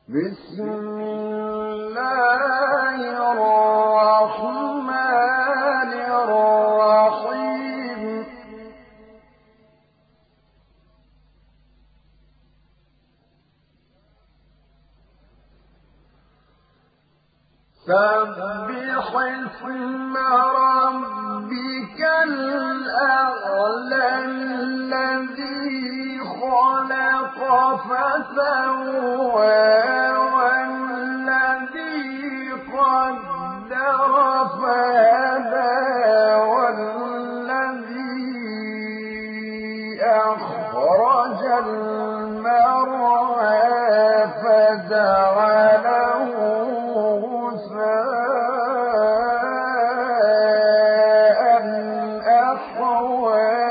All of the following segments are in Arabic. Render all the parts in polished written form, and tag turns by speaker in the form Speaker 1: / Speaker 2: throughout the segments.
Speaker 1: بسم الله الرحمن الرحيم سبح اسم ربك الأعلى الذي خلق فسوى والذي قدر فهدى والذي أخرج المرعى فجعله غثاء أحوى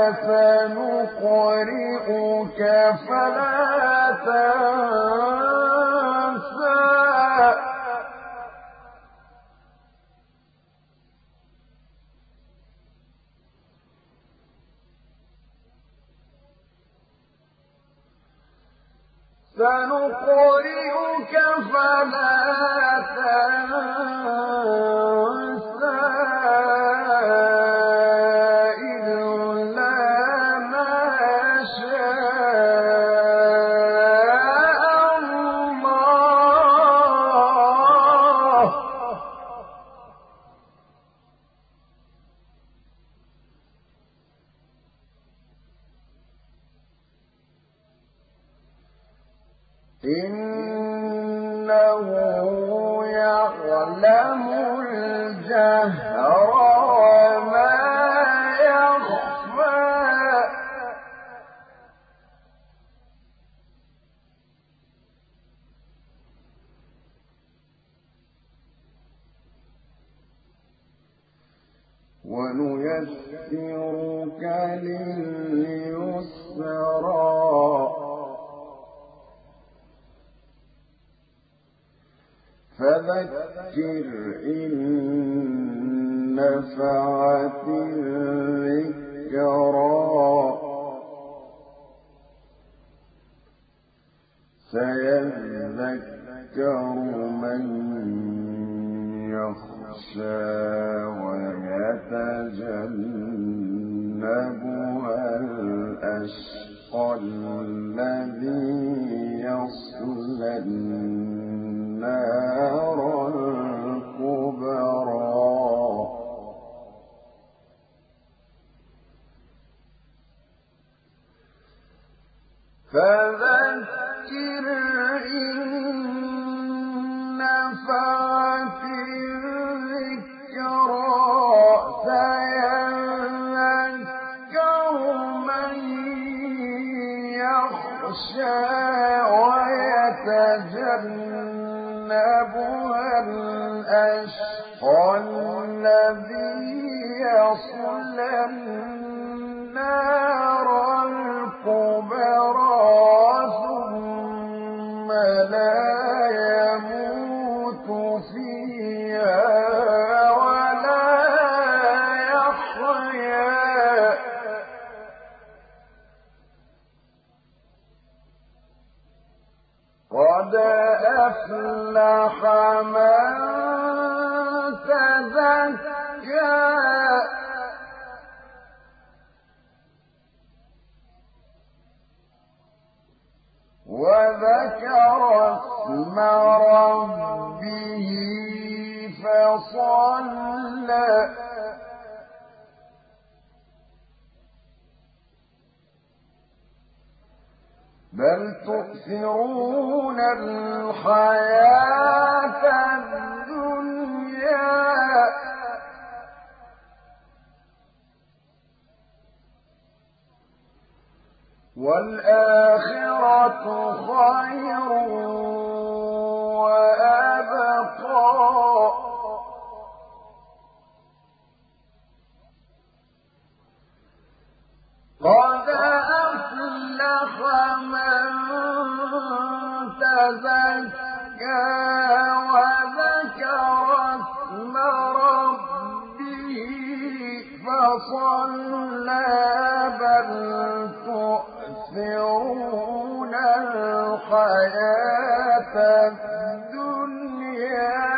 Speaker 1: سنقرئك فلا تنسى إلا ما شاء الله إنه يعلم الجهر وما يخفى ونيسرك لليسرى فذكر إن نفعت الذكرى سيذكر من يخشى ويتجنبها الأشقى الذي يصلى النار الكبرى فذكر إن نفعت الذكرى سيذكر من يخشى ويتجنبها الأشقى الذي يصلى النار الكبرى ثم لا يموت فيها ولا يحيا قد أفلح من تزكى وذكر اسم ربه فصلى بل تؤثرون الحياة الدنيا والآخرة خير وأبقى قد أفلح من تزكى وذكر اسم ربه فصلى بل تؤثرون الحياة الدنيا